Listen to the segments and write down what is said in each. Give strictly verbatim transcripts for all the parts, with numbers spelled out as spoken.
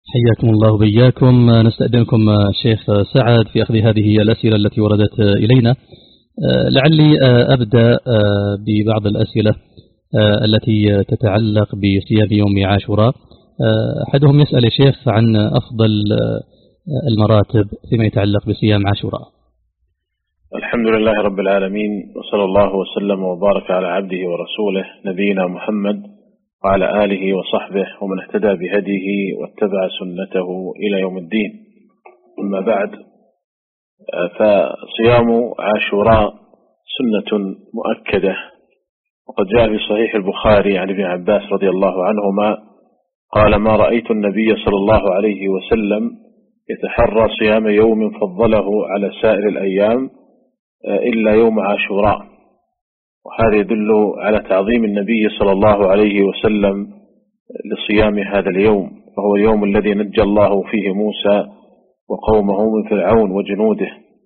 حياكم الله وبياكم. نستأذنكم شيخ سعد في أخذ هذه الأسئلة التي وردت إلينا. لعلي أبدأ ببعض الأسئلة التي تتعلق بصيام يوم عاشوراء. أحدهم يسأل يا شيخ عن أفضل المراتب فيما يتعلق بصيام عاشوراء. الحمد لله رب العالمين، وصلى الله وسلم وبارك على عبده ورسوله نبينا محمد وعلى آله وصحبه ومن اهتدى بهديه واتبع سنته إلى يوم الدين. أما بعد، فصيام عاشوراء سنة مؤكدة، وقد جاء في صحيح البخاري عن ابن عباس رضي الله عنهما قال: ما رأيت النبي صلى الله عليه وسلم يتحرى صيام يوم فضله على سائر الأيام إلا يوم عاشوراء. وهذا يدل على تعظيم النبي صلى الله عليه وسلم لصيام هذا اليوم، فهو اليوم الذي نجى الله فيه موسى وقومه من فرعون وجنوده.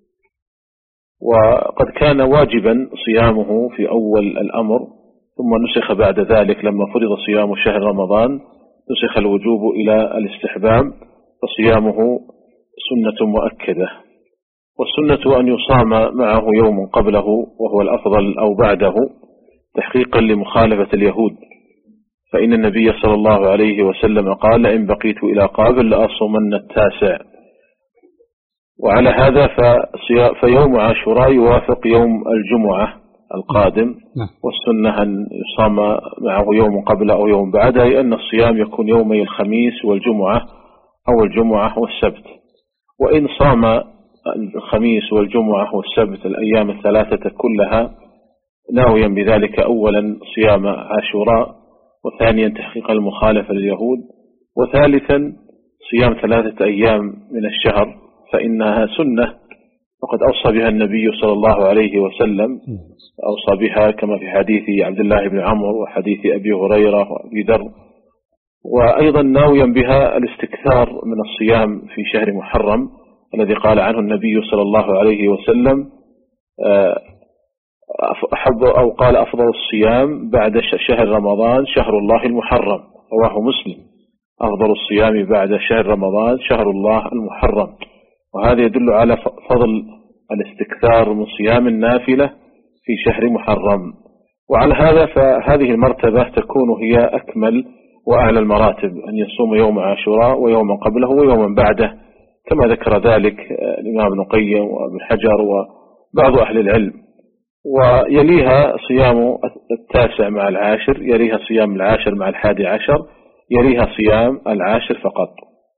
وقد كان واجبا صيامه في أول الأمر، ثم نسخ بعد ذلك لما فرض صيام شهر رمضان، نسخ الوجوب إلى الاستحباب، فصيامه سنة مؤكدة. والسنة أن يصام معه يوم قبله وهو الأفضل أو بعده، تحقيقا لمخالفة اليهود، فإن النبي صلى الله عليه وسلم قال: إن بقيت إلى قابل لأصومن التاسع. وعلى هذا فيوم عاشوراء يوافق يوم الجمعة القادم، والسنة أن يصام معه يوم قبله أو يوم بعده، لأن الصيام يكون يومي الخميس والجمعة أو الجمعة والسبت. وإن صام الخميس والجمعة والسبت الأيام الثلاثة كلها ناويا بذلك أولا صيام عاشوراء، وثانيا تحقيق المخالفة لليهود، وثالثا صيام ثلاثة أيام من الشهر، فإنها سنة وقد أوصى بها النبي صلى الله عليه وسلم، أوصى بها كما في حديث عبد الله بن عمرو وحديث أبي هريرة وأبي ذر. وأيضا ناويا بها الاستكثار من الصيام في شهر محرم الذي قال عنه النبي صلى الله عليه وسلم: أحب أو قال أفضل الصيام بعد شهر رمضان شهر الله المحرم، رواه مسلم. أفضل الصيام بعد شهر رمضان شهر الله المحرم. وهذا يدل على فضل الاستكثار من صيام النافلة في شهر محرم. وعلى هذا فهذه المرتبة تكون هي أكمل وأعلى المراتب، أن يصوم يوم عاشوراء ويوما قبله ويوما بعده، كما ذكر ذلك الإمام ابن القيم وابن حجر وبعض أهل العلم. ويليها صيام التاسع مع العاشر، يليها صيام العاشر مع الحادي عشر، يليها صيام العاشر فقط.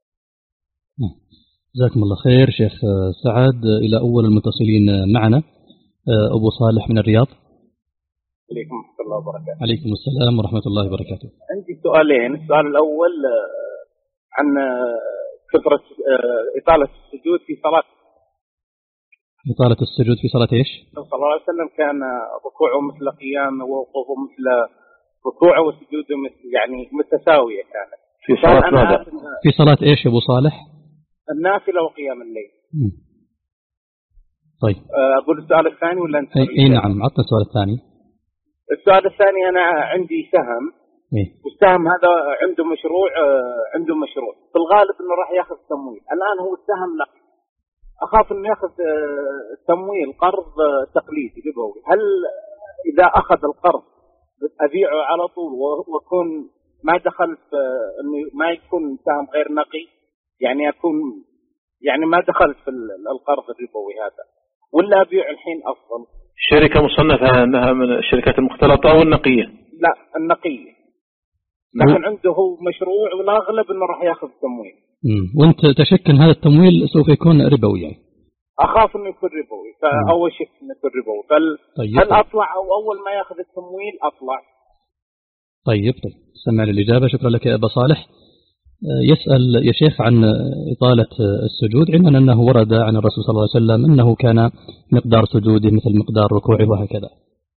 جزاكم الله خير شيخ سعد. إلى أول المتصلين معنا أبو صالح من الرياض. عليكم ورحمة الله وبركاته. عليكم السلام ورحمة الله وبركاته. عندي سؤالين. السؤال الأول عن كثرة إطالة السجود في صلاة إطالة السجود في صلاة إيش؟ صلى الله عليه وسلم كان ركوعه مثل قيامه ووقوفه مثل ركوعه وسجوده مثل يعني متساوية كانت في صلاة ماذا؟ في صلاة إيش يا أبو صالح؟ النافلة وقيام الليل. م. طيب أقول السؤال الثاني ولا أنت؟ أي نعم، عطنا السؤال الثاني. السؤال الثاني أنا عندي سهم، إيه؟ والسهم هذا عنده مشروع عنده مشروع في الغالب إنه راح يأخذ تمويل. الآن هو السهم لا، أخاف إنه يأخذ تمويل قرض تقليدي ربوي. هل إذا أخذ القرض أبيعه على طول وأكون ما دخل في إنه ما يكون سهم غير نقي، يعني أكون يعني ما دخلت في القرض الربوي هذا، ولا أبيع الحين أفضل؟ شركة مصنفة أنها من الشركات المختلطة أو النقية؟ لا النقية، لكن عنده هو مشروع والأغلب إنه راح يأخذ تمويل. امم وأنت تشك أن هذا التمويل سوف يكون ربوي يعني؟ أخاف إنه يكون ربوي، فأول شيء إنه يكون ربوي. فهل طيب. هل أطلع أو أول ما يأخذ التمويل أطلع؟ طيب طيب سمع الإجابة. شكرا لك يا أبا صالح. يسأل يا شيخ عن إطالة السجود، علما أنه ورد عن الرسول صلى الله عليه وسلم أنه كان مقدار سجوده مثل مقدار ركوعه وهكذا.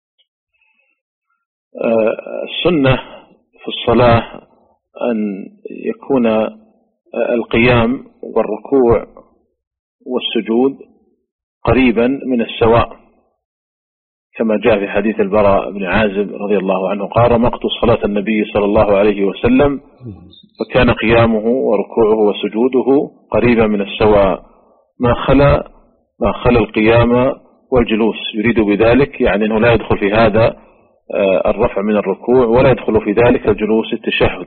السنة في الصلاة أن يكون القيام والركوع والسجود قريبا من السواء، كما جاء في حديث البراء بن عازب رضي الله عنه قال: رمقت صلاة النبي صلى الله عليه وسلم فكان قيامه وركوعه وسجوده قريبا من السواء ما خلا ما خلا القيام والجلوس. يريد بذلك يعني أنه لا يدخل في هذا الرفع من الركوع ولا يدخل في ذلك الجلوس التشهد.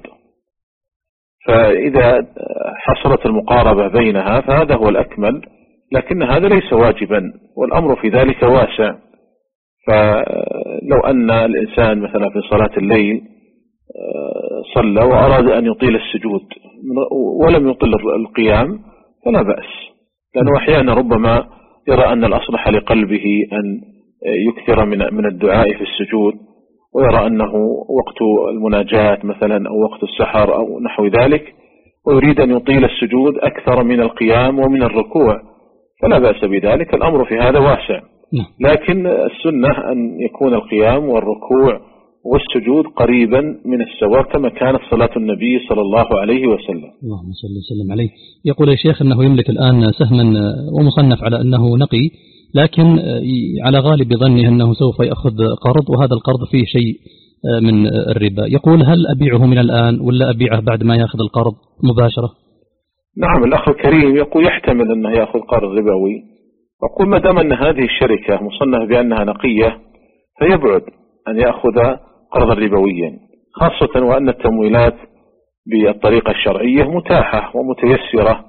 فإذا حصلت المقاربة بينها فهذا هو الأكمل، لكن هذا ليس واجبا والأمر في ذلك واسع. فلو أن الإنسان مثلا في صلاة الليل صلى وأراد أن يطيل السجود ولم يطيل القيام فلا بأس، لأنه أحيانا ربما يرى أن الأصلح لقلبه أن يكثر من من الدعاء في السجود، ويرى أنه وقت المناجاة مثلا أو وقت السحر أو نحو ذلك، ويريد أن يطيل السجود أكثر من القيام ومن الركوع، فلا بأس بذلك، الأمر في هذا واسع. لكن السنة أن يكون القيام والركوع والسجود قريبا من السواء كما كانت صلاة النبي صلى الله عليه وسلم. اللهم صل وسلم عليه. يقول يا شيخ أنه يملك الآن سهما ومصنف على أنه نقي، لكن على غالب ظنه أنه سوف يأخذ قرض، وهذا القرض فيه شيء من الربا. يقول: هل أبيعه من الآن ولا أبيعه بعد ما يأخذ القرض مباشرة؟ نعم، الأخ الكريم يقول يحتمل أنه يأخذ قرض ربوي. أقول ما دام أن هذه الشركة مصنفة بأنها نقية فيبعد أن يأخذ قرضا ربويا، خاصة وأن التمويلات بالطريقة الشرعية متاحة ومتيسرة،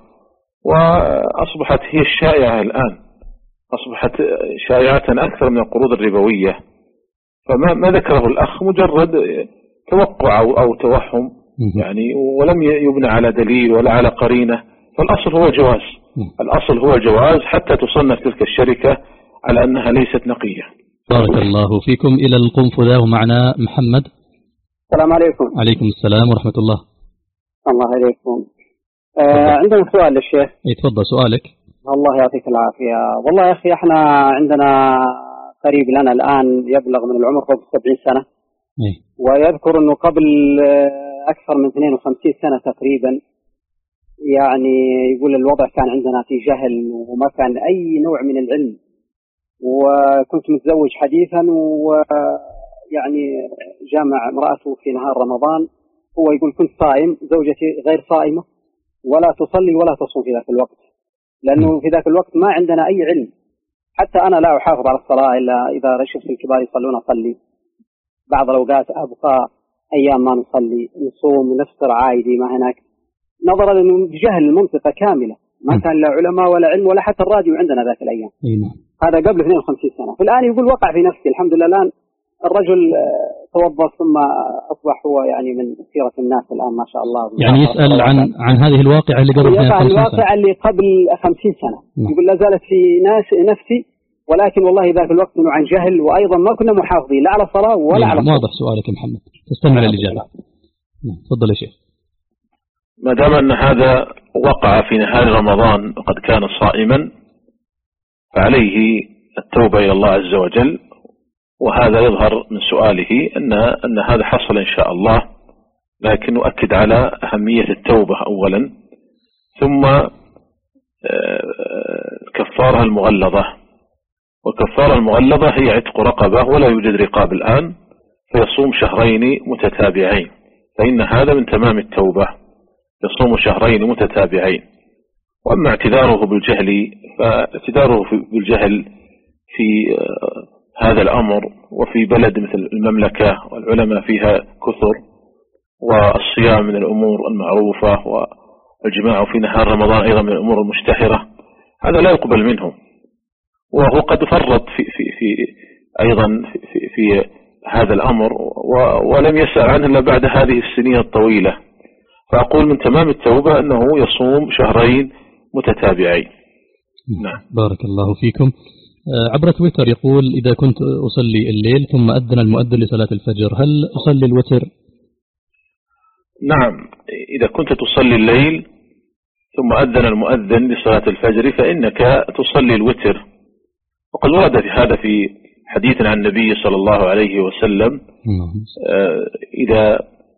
وأصبحت هي الشائعة الآن، أصبحت شائعة أكثر من القروض الربوية. فما ما ذكره الأخ مجرد توقع أو, أو توهم يعني، ولم يبنى على دليل ولا على قرينة، فالأصل هو الجواز. الأصل هو الجواز حتى تصنف تلك الشركة على أنها ليست نقية. بارك الله فيكم. إلى القنفذة ومعنا محمد. السلام عليكم. عليكم السلام ورحمة الله. الله عليكم. آه عندنا سؤال للشيخ. يتفضل سؤالك. الله يعطيك العافية. والله يا أخي احنا عندنا قريب لنا الآن يبلغ من العمر فوق سبعين سنة. أي. ويذكر أنه قبل أكثر من اثنين وخمسين سنة تقريبا يعني يقول الوضع كان عندنا في جهل وما كان أي نوع من العلم، وكنت متزوج حديثا ويعني جامع امرأته في نهار رمضان. هو يقول كنت صائم، زوجتي غير صائمة ولا تصلي ولا تصوم في ذاك الوقت، لأنه في ذاك الوقت ما عندنا أي علم. حتى أنا لا أحافظ على الصلاة إلا إذا رشفت الكبار يصلون أصلي. بعض الأوقات أبقى أيام ما نصلي، نصوم نفطر عادي ما هناك، نظرا لأنه جهل المنطقة كاملة، ما كان لا علماء ولا علم ولا حتى الراديو عندنا ذاك الأيام. هذا قبل اثنين وخمسين سنة. فالآن يقول وقع في نفسي الحمد لله. الآن الرجل توظف ثم أصبح هو يعني من سيرة الناس الآن ما شاء الله. يعني يسأل عن عن هذه الواقعة اللي قبل اثنين وخمسين سنة. الواقعة اللي قبل خمسين سنة. م. يقول لا زالت في ناس نفسي، ولكن والله ذاك الوقت إنه عن جهل، وأيضا ما كنا محافظين لا على الصلاة ولا على الصلاة. واضح سؤالك يا محمد، تستمع للإجابة. تفضل يا شيخ. ما دام أن هذا وقع في نهار رمضان وقد كان صائما فعليه التوبة إلى الله عز وجل، وهذا يظهر من سؤاله أن أن هذا حصل إن شاء الله، لكن نؤكد على أهمية التوبة أولا، ثم كفارها المغلظة. والكفارة المغلظة هي عتق رقبة، ولا يوجد رقاب الآن، فيصوم شهرين متتابعين، فإن هذا من تمام التوبة، يصوم شهرين متتابعين. وأما اعتذاره بالجهل فاعتذاره بالجهل في هذا الأمر وفي بلد مثل المملكة والعلماء فيها كثر، والصيام من الأمور المعروفة، والجماع في نهار رمضان أيضا من الأمور المشتهرة، هذا لا يقبل منهم، وهو قد فرط في, في, في أيضا في, في, في هذا الأمر ولم يسأل عنه إلا بعد هذه السنين الطويلة. فأقول من تمام التوبة أنه يصوم شهرين متتابعين. نعم. بارك الله فيكم. عبر تويتر يقول: إذا كنت أصلي الليل ثم أذن المؤذن لصلاة الفجر هل أصلي الوتر؟ نعم، إذا كنت تصلي الليل ثم أذن المؤذن لصلاة الفجر فإنك تصلي الوتر، وقد ورد في هذا في حديث عن النبي صلى الله عليه وسلم إذا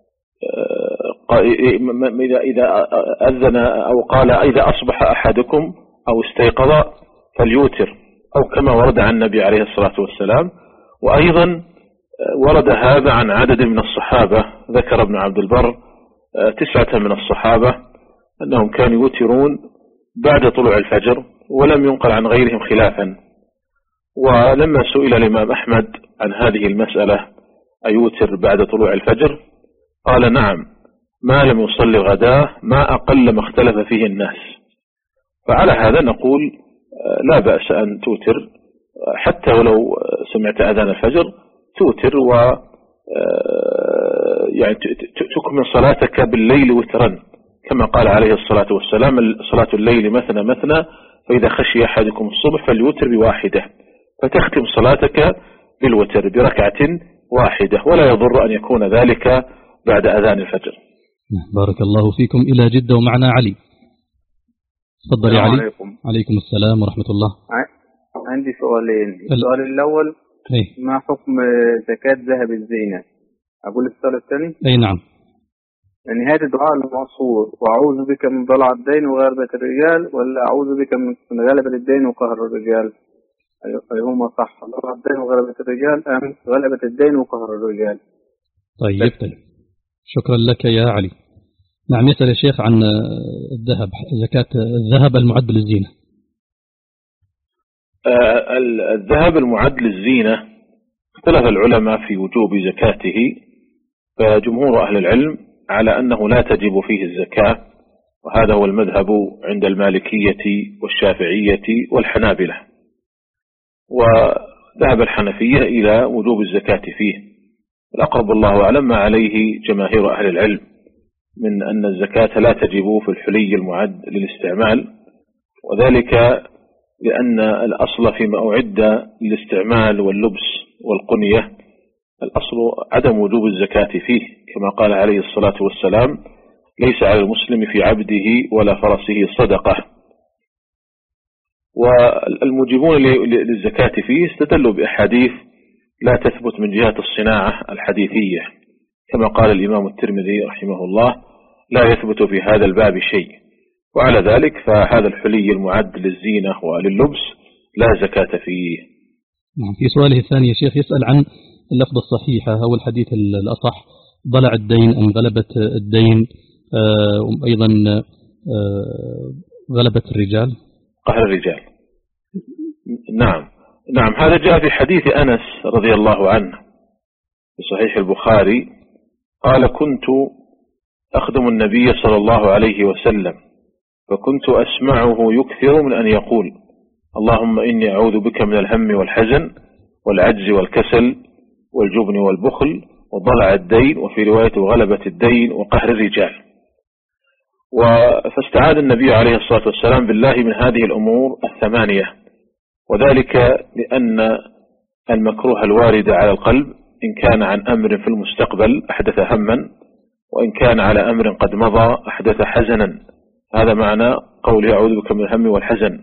إذا أذن أو قال إذا أصبح أحدكم أو استيقظ فليوتر، أو كما ورد عن النبي عليه الصلاة والسلام. وأيضا ورد هذا عن عدد من الصحابة. ذكر ابن عبد البر تسعة من الصحابة أنهم كانوا يوترون بعد طلوع الفجر، ولم ينقل عن غيرهم خلافا. ولما سئل الإمام أحمد عن هذه المسألة أيوتر بعد طلوع الفجر، قال نعم، ما لم يصلي الغداء ما أقل ما اختلف فيه الناس. فعلى هذا نقول لا بأس أن توتر حتى ولو سمعت أذان الفجر، توتر و يعني تكمل صلاتك بالليل وترا، كما قال عليه الصلاة والسلام صلاة الليل مثنى مثنى فإذا خشي أحدكم الصبح فليوتر بواحدة، فتختم صلاتك بالوتر بركعة واحدة، ولا يضر أن يكون ذلك بعد أذان الفجر. بارك الله فيكم. إلى جدة ومعنا علي. تفضل يا علي. عليكم. عليكم السلام ورحمة الله. عندي سؤالين. السؤال الأول أي. ما حكم زكاة ذهب الزينة؟ أقول السؤال الثاني. أي نعم. يعني هذا الدعاء المعصور، وأعوذ بك من ضلع الدين وغلبة الرجال، ولا أعوذ بك من غلبة الدين وقهر الرجال؟ أيهما صح؟ ضلع الدين وغلبة الرجال أم غلبة الدين وقهر الرجال؟ طيب طيب، شكرا لك يا علي. نعم، يسأل الشيخ عن الذهب، زكاة الذهب المعد للزينة. آه الذهب المعد للزينة اختلف العلماء في وجوب زكاته، فجمهور أهل العلم على أنه لا تجب فيه الزكاة، وهذا هو المذهب عند المالكية والشافعية والحنابلة، وذهب الحنفية إلى وجوب الزكاة فيه. الأقرب الله أعلم ما عليه جماهير أهل العلم من أن الزكاة لا تجب في الحلي المعد للاستعمال، وذلك لأن الأصل فيما أعد للاستعمال واللبس والقنية الأصل عدم وجوب الزكاة فيه، كما قال عليه الصلاة والسلام ليس على المسلم في عبده ولا فرسه صدقة. والموجبون للزكاة فيه استدلوا بأحاديث لا تثبت من جهة الصناعة الحديثية، كما قال الإمام الترمذي رحمه الله لا يثبت في هذا الباب شيء، وعلى ذلك فهذا الحلي المعد للزينة ولللبس لا زكاة فيه. في سؤاله الثاني يا شيخ يسأل عن اللفظ الصحيحة أو الحديث الأصح، ضلع الدين أم غلبة الدين، أيضا غلبة الرجال، قهر الرجال. نعم نعم هذا جاء في حديث أنس رضي الله عنه في صحيح البخاري، قال كنت أخدم النبي صلى الله عليه وسلم فكنت أسمعه يكثر من أن يقول اللهم إني أعوذ بك من الهم والحزن والعجز والكسل والجبن والبخل وضلع الدين، وفي رواية غلبة الدين وقهر الرجال. فاستعاذ النبي عليه الصلاة والسلام بالله من هذه الأمور الثمانية، وذلك لأن المكروه الوارد على القلب إن كان عن أمر في المستقبل أحدث هما، وإن كان على أمر قد مضى أحدث حزنا. هذا معنى قوله أعوذ بك من الهم والحزن.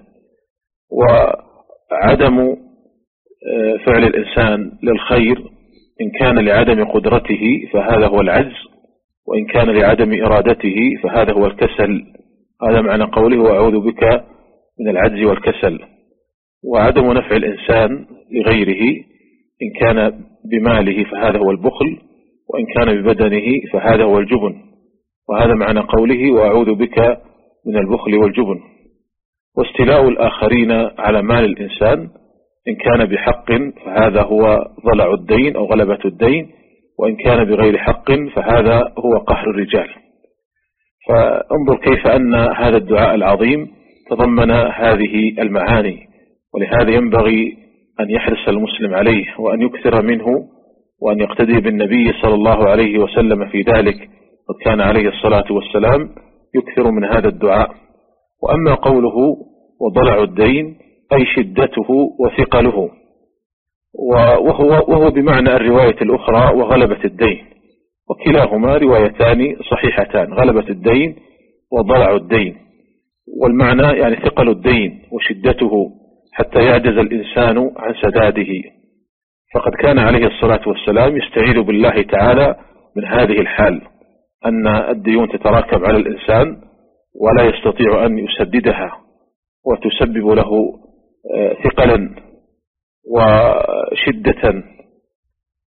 وعدم فعل الإنسان للخير إن كان لعدم قدرته فهذا هو العجز، وإن كان لعدم إرادته فهذا هو الكسل. هذا معنى قوله أعوذ بك من العجز والكسل. وعدم نفع الإنسان لغيره إن كان بماله فهذا هو البخل، وإن كان ببدنه فهذا هو الجبن. وهذا معنى قوله وأعوذ بك من البخل والجبن. واستيلاء الآخرين على مال الإنسان إن كان بحق فهذا هو ضلع الدين أو غلبة الدين، وإن كان بغير حق فهذا هو قهر الرجال. فانظر كيف أن هذا الدعاء العظيم تضمن هذه المعاني، ولهذا ينبغي أن يحرص المسلم عليه وأن يكثر منه وأن يقتدي بالنبي صلى الله عليه وسلم في ذلك، قد كان عليه الصلاة والسلام يكثر من هذا الدعاء. وأما قوله وضلع الدين أي شدته وثقله، وهو, وهو بمعنى الرواية الأخرى وغلبة الدين، وكلاهما روايتان صحيحتان، غلبة الدين وضلع الدين. والمعنى يعني ثقل الدين وشدته حتى يعجز الإنسان عن سداده. فقد كان عليه الصلاة والسلام يستعيذ بالله تعالى من هذه الحال، أن الديون تتراكب على الإنسان ولا يستطيع أن يسددها، وتسبب له ثقلا وشدة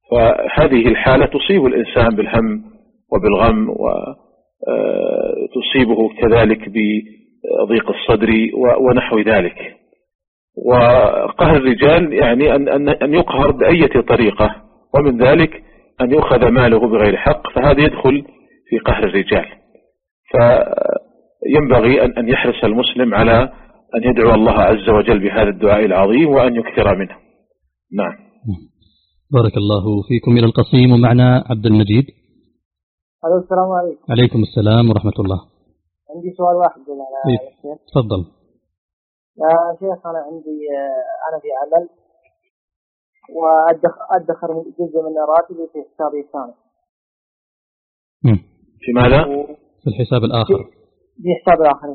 فهذه الحالة تصيب الإنسان بالهم وبالغم، وتصيبه كذلك بضيق الصدر ونحو ذلك. وقهر الرجال يعني أن أن يقهر بأية طريقة، ومن ذلك أن يؤخذ ماله بغير حق، فهذا يدخل في قهر الرجال. فينبغي أن يحرص المسلم على أن يدعو الله عز وجل بهذا الدعاء العظيم وأن يكثر منه. نعم. بارك الله فيكم. إلى القصيم ومعنا عبد المجيد. السلام عليكم. عليكم السلام ورحمة الله. عندي سؤال واحد. تفضل يا شيخ. أنا عندي أنا في عمل وأدخر جزء من راتبي في حسابي الثاني. في ماذا؟ في الحساب الآخر. في حساب الآخر.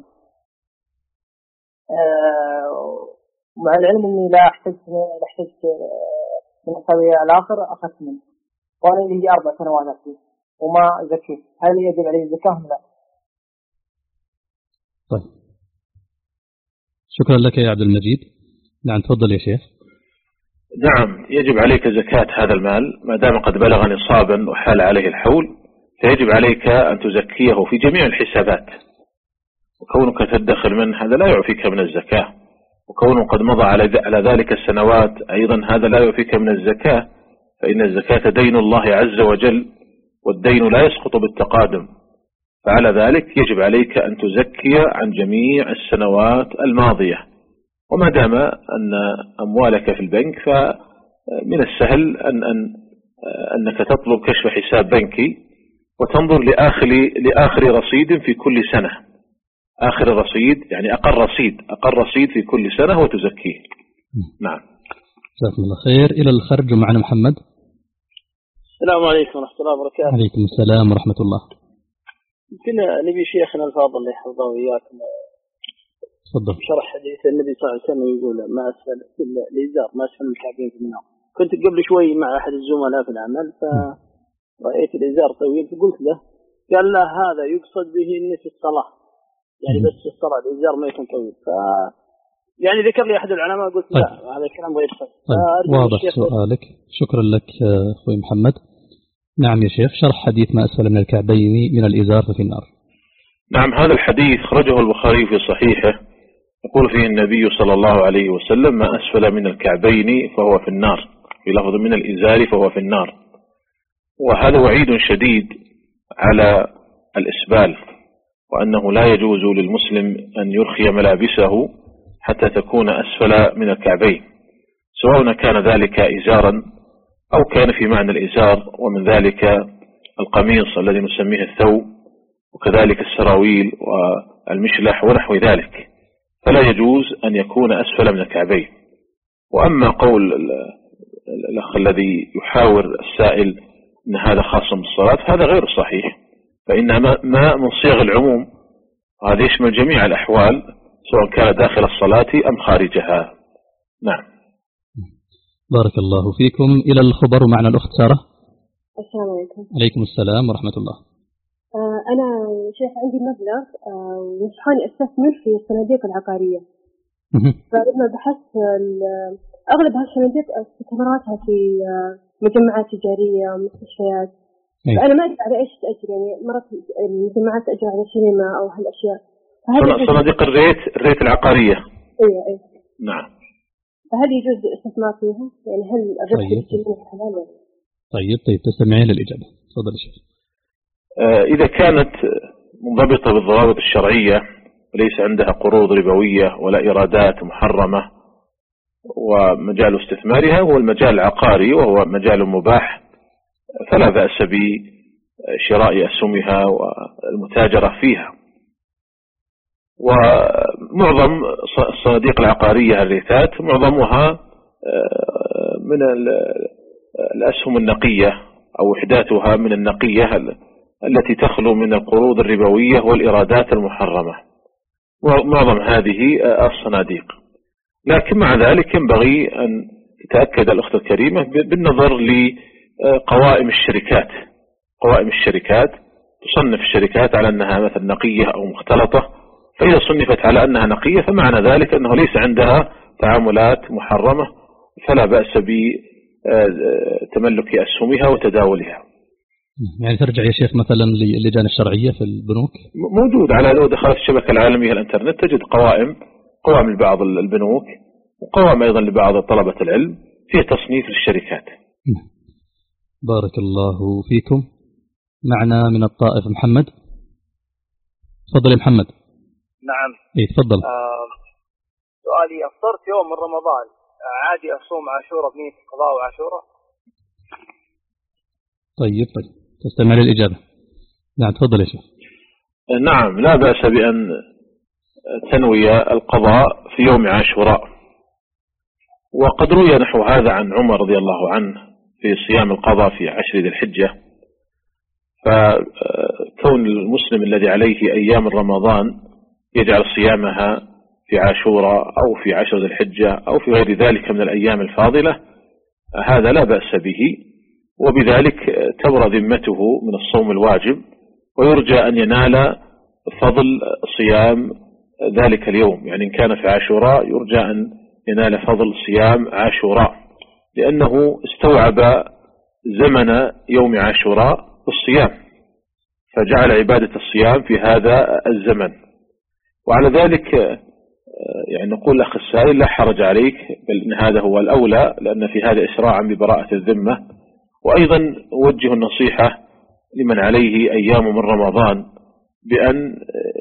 أه مع العلم إني لا أحتاج لا أحتاج من حسابي الآخر أخذت منه، وأنا لي أربع سنوات فيه وما زكيت، هل يجب علي الزكاة أم لا؟ طيب، شكرا لك يا عبد المجيد. نعم تفضل يا شيخ. نعم، يجب عليك زكاة هذا المال ما دام قد بلغ نصابا وحال عليه الحول، فيجب عليك أن تزكيه في جميع الحسابات. وكونك تدخر منه هذا لا يعفيك من الزكاة، وكونه قد مضى على ذلك السنوات أيضا هذا لا يعفيك من الزكاة، فإن الزكاة دين الله عز وجل، والدين لا يسقط بالتقادم. فعلى ذلك يجب عليك أن تزكي عن جميع السنوات الماضية. وما دام أن أموالك في البنك فمن السهل أن أن أنك تطلب كشف حساب بنكي وتنظر لآخر لآخر رصيد في كل سنة، آخر رصيد يعني أقل رصيد أقل رصيد في كل سنة وتزكيه. نعم. جزاكم الله خير. إلى الخرج معنا محمد. السلام عليكم ورحمة الله وبركاته. عليكم السلام ورحمة الله. يمكن نبي شيخنا الفاضل اللي يحفظه وياكم تفضل. شرح حديث النبي صلى الله عليه وسلم يقول ما أسفل الإزار ما أسفل الكعبين في النار. كنت قبل شوي مع أحد الزملاء في العمل فرأيت الإزار طويل، فقلت له قال لا هذا يقصد به النصف الصلاة، يعني بس الصلاة الإزار ما يكون طويل. ف يعني ذكر لي أحد العلماء قلت لا طيب. هذا الكلام غير صحيح. طيب. واضح سؤالك، شكرا لك أخوي محمد. نعم يا شيخ، شرح حديث ما أسفل من الكعبين من الإزار ففي النار. نعم، هذا الحديث خرجه البخاري في صحيحه، يقول فيه النبي صلى الله عليه وسلم ما أسفل من الكعبين فهو في النار، في لفظ من الإزار فهو في النار. وهذا وعيد شديد على الإسبال، وأنه لا يجوز للمسلم أن يرخي ملابسه حتى تكون أسفل من الكعبين، سواء كان ذلك إزارا أو كان في معنى الإزار، ومن ذلك القميص الذي نسميه الثوب، وكذلك السراويل والمشلح ونحو ذلك، فلا يجوز أن يكون أسفل من الكعبين. وأما قول الأخ الذي يحاور السائل أن هذا خاص بالصلاة، هذا غير صحيح، فإنها ما من صيغ العموم، هذا يشمل جميع الأحوال سواء كان داخل الصلاة أم خارجها. نعم. بارك الله فيكم. إلى الخبر معنا الأخت سارة. السلام عليكم. عليكم السلام ورحمة الله. آه أنا شيخ عندي مبلغ ونصحاني آه أستثمر في الصناديق العقارية. فلما بحثت أغلب هالصناديق استثماراتها في آه مجمعات تجارية ومستشفيات. فأنا ما أدري على إيش تأجر، يعني مرات المجمعات تأجر على سينما أو هالأشياء. صناديق الريت الريت العقارية. أيوة أيوة. نعم. فهل يجوز الاستثمار فيها؟ يعني هل الربح طيب. حلال؟ طيب طيب تستمعين للإجابة. تفضل يا شيخ. آه إذا كانت منضبطة بالضوابط الشرعية وليس عندها قروض ربوية ولا إيرادات محرمة، ومجال استثمارها هو المجال العقاري وهو مجال مباح، فلا بأس بشراء أسهمها والمتاجرة فيها. ومعظم الصناديق العقارية الريتات معظمها من الأسهم النقية أو وحداتها من النقية التي تخلو من القروض الربوية والإيرادات المحرمة، معظم هذه الصناديق. لكن مع ذلك ينبغي أن تتأكد الأخت الكريمة بالنظر لقوائم الشركات. قوائم الشركات تصنف الشركات على أنها مثل نقية أو مختلطة، فإذا صنفت على أنها نقية فمعنى ذلك أنه ليس عندها تعاملات محرمة، فلا بأس تملك أسهمها وتداولها. يعني ترجع يا شيخ مثلا للجان الشرعية في البنوك؟ موجود، على لو دخلت الشبكة العالمية الانترنت تجد قوائم قوائم لبعض البنوك وقوائم أيضا لبعض طلبة العلم فيه تصنيف للشركات. بارك الله فيكم. معنا من الطائف محمد. تفضل يا محمد. نعم. اي تفضل. آه سؤالي، أفطرت يوم من رمضان عادي أصوم عاشوراء بنية القضاء وعاشوراء؟ طيب طيب تستمع للإجابة. نعم تفضل يا شيخ. نعم لا بأس بأن تنوي القضاء في يوم عاشوراء، وقد روي نحو هذا عن عمر رضي الله عنه في صيام القضاء في عشر ذي الحجة. فكون المسلم الذي عليه أيام رمضان يجعل صيامها في عاشوراء أو في عشر ذي الحجة أو في غير ذلك من الأيام الفاضلة هذا لا بأس به، وبذلك تبرى ذمته من الصوم الواجب، ويرجى أن ينال فضل صيام ذلك اليوم. يعني إن كان في عاشوراء يرجى أن ينال فضل صيام عاشوراء، لأنه استوعب زمن يوم عاشوراء بالصيام فجعل عبادة الصيام في هذا الزمن. وعلى ذلك يعني نقول أخ السائل لا حرج عليك، بل إن هذا هو الأولى، لأن في هذا إسراعا ببراءة الذمة. وأيضا أوجه النصيحة لمن عليه أيام من رمضان بأن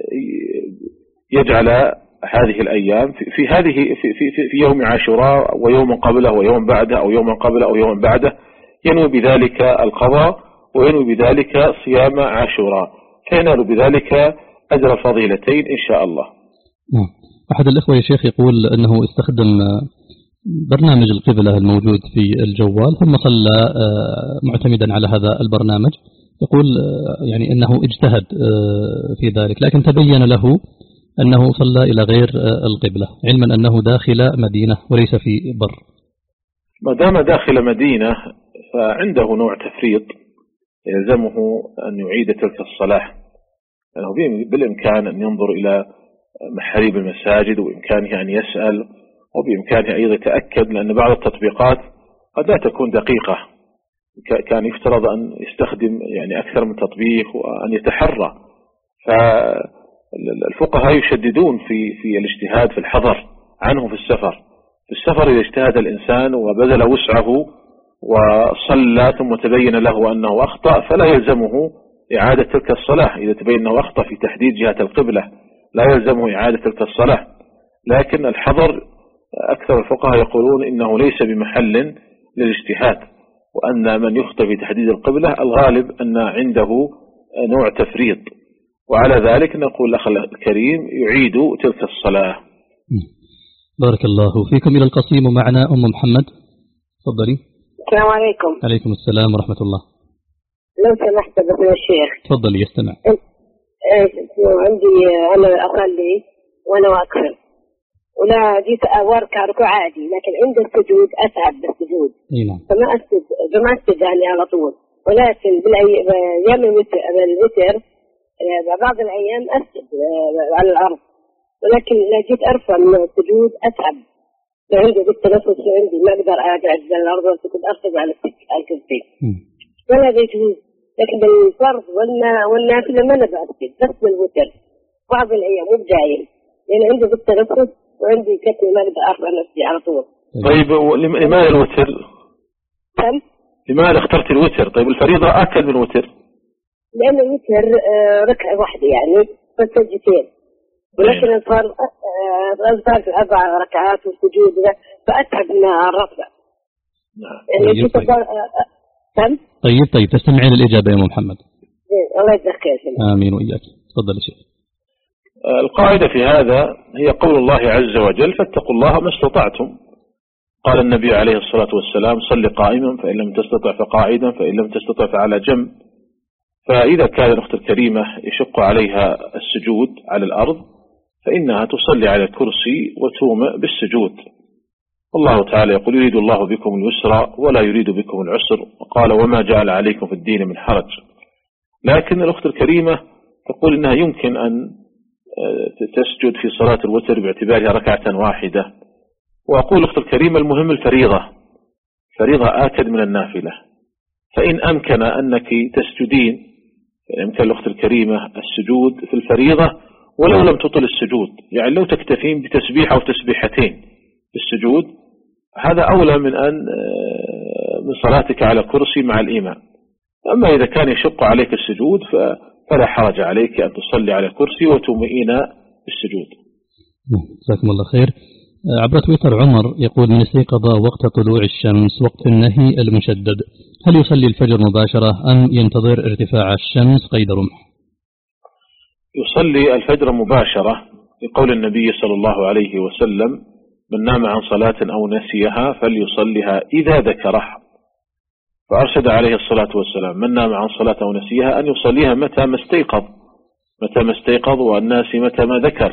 يجعل هذه الأيام في, في هذه في, في, في يوم عاشوراء ويوم قبله ويوم بعده أو يوم قبله أو يوم بعده، ينوي بذلك القضاء وينوي بذلك صيام عاشوراء، فينال بذلك أجر الفضيلتين إن شاء الله. أحد الإخوة يا شيخ يقول أنه استخدم برنامج القبلة الموجود في الجوال ثم صلى معتمدا على هذا البرنامج، يقول يعني أنه اجتهد في ذلك، لكن تبين له أنه صلى إلى غير القبلة علما أنه داخل مدينة وليس في بر. ما دام داخل مدينة فعنده نوع تفريط يلزمه أن يعيد تلك الصلاة، لأنه بالإمكان أن ينظر إلى محاريب المساجد، وبإمكانه أن يسأل، وبإمكانه أيضا يتأكد، لأن بعض التطبيقات قد لا تكون دقيقة. كان يفترض أن يستخدم يعني أكثر من تطبيق وأن يتحرى. فالفقهاء يشددون في في الاجتهاد في الحذر عنه في السفر. في السفر إذا اجتهد الإنسان وبذل وسعه وصلى ثم تبين له أنه أخطأ فلا يلزمه إعادة تلك الصلاة. إذا تبين أنه أخطأ في تحديد جهة القبلة لا يلزمه إعادة تلك الصلاة. لكن الحذر أكثر الفقهاء يقولون إنه ليس بمحل للاجتهاد، وأن من يخطئ في تحديد القبلة الغالب أن عنده نوع تفريط، وعلى ذلك نقول الأخ الكريم يعيد تلك الصلاة. بارك الله فيكم. إلى القصيم معنا أم محمد. تفضلي. السلام عليكم. عليكم السلام ورحمة الله. لو سمحت بس الشيخ. تفضلي يستمع. عندي أنا أصلي وأنا واقفة ولا جيت أوركع ركوع عادي، لكن عند السجود أتعب بالسجود. نعم. فما أسجد فما أسجد يعني على طول، ولكن بالأيام الوتر بعض الأيام أسجد على الأرض، ولكن إذا جيت أرفع من السجود أتعب. عندي بالتنفس عندي ما أقدر أقعد على الأرض وأسجد أرفع على الكرسي. ولا يجوز. لكن بالفرض والنافلة ما نبغى أسجد، بس بالوتر بعض الأيام مو بدايم، لأن عندي بالتنفس وعندي كتم ما أقدر أرفع نفسي على طول. طيب لماذا الوتر؟ كم؟ لماذا اخترت الوتر؟ طيب الفريضة أكل من الوتر. لأن الوتر ركعة واحدة يعني فسجدتين، ولكن الفرض الفرض في أربع ركعات والسجود فأتعب من الرفع. نعم. يعني طيب طيب. كم؟ طيب طيب تستمعين للإجابة يا أم محمد. الله يجزاك خير. آمين وإياك. تفضل يا شيخ. القاعدة في هذا هي قول الله عز وجل فاتقوا الله ما استطعتم. قال النبي عليه الصلاة والسلام صل قائما فإن لم تستطع فقاعدا فإن لم تستطع فعلى جنب. فإذا كان الأخت الكريمة يشق عليها السجود على الأرض فإنها تصلي على الكرسي وتومئ بالسجود. الله تعالى يقول يريد الله بكم اليسر ولا يريد بكم العسر، وقال وما جعل عليكم في الدين من حرج. لكن الأخت الكريمة تقول إنها يمكن أن تسجد في صلاة الوتر باعتبارها ركعة واحدة. وأقول الأخت الكريمة المهم الفريضة، فريضة آكد من النافلة. فإن أمكن أنك تسجدين، يمكن الأخت الكريمة السجود في الفريضة ولو لم تطل السجود، يعني لو تكتفين بتسبيح أو تسبيحتين بالسجود، هذا أولى من أن من صلاتك على كرسي مع الإمام. أما إذا كان يشق عليك السجود فلا حرج عليك أن تصلي على الكرسي وتمئين بالسجود. جزاكم الله خير. عبر تويتر عمر يقول: من استيقظ وقت طلوع الشمس وقت النهي المشدد، هل يصلي الفجر مباشرة أم ينتظر ارتفاع الشمس قيد رمح؟ يصلي الفجر مباشرة لقول النبي صلى الله عليه وسلم: من نام عن صلاة أو نسيها فليصليها إذا ذكرها. فأرشد عليه الصلاة والسلام من نام عن صلاة أو نسيها أن يصليها متى ما استيقظ، متى ما استيقظ، والناس متى ما ذكر.